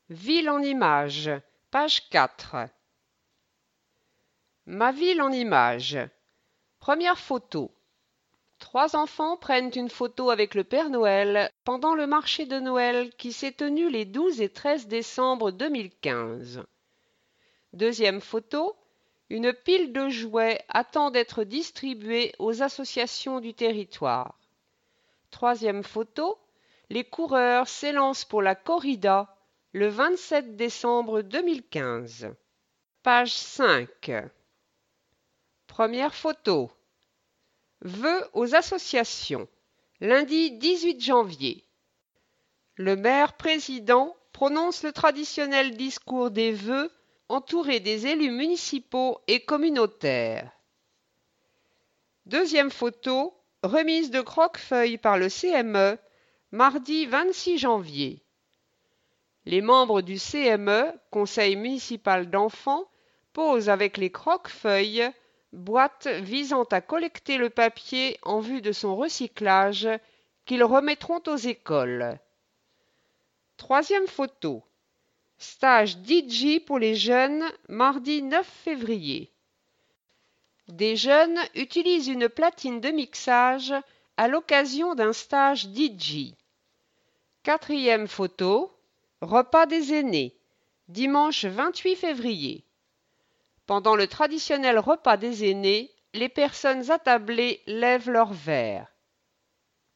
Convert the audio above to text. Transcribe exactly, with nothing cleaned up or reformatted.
Ville en images, page quatre. Ma ville en images. Première photo. Trois enfants prennent une photo avec le Père Noël pendant le marché de Noël qui s'est tenu les douze et treize décembre deux mille quinze. Deuxième photo. Une pile de jouets attend d'être distribuée aux associations du territoire. Troisième photo. Les coureurs s'élancent pour la corrida le vingt-sept décembre deux mille quinze. Page cinq. Première photo. Vœux aux associations. Lundi dix-huit janvier. Le maire-président prononce le traditionnel discours des vœux entouré des élus municipaux et communautaires. Deuxième photo. Remise de croquefeuilles par le C M E, mardi vingt-six janvier. Les membres du C M E, Conseil municipal d'enfants, posent avec les croquefeuilles, boîtes visant à collecter le papier en vue de son recyclage, qu'ils remettront aux écoles. Troisième photo. Stage D J pour les jeunes, mardi neuf février. Des jeunes utilisent une platine de mixage à l'occasion d'un stage D J. Quatrième photo. Repas des aînés, dimanche vingt-huit février. Pendant le traditionnel repas des aînés, les personnes attablées lèvent leur verre.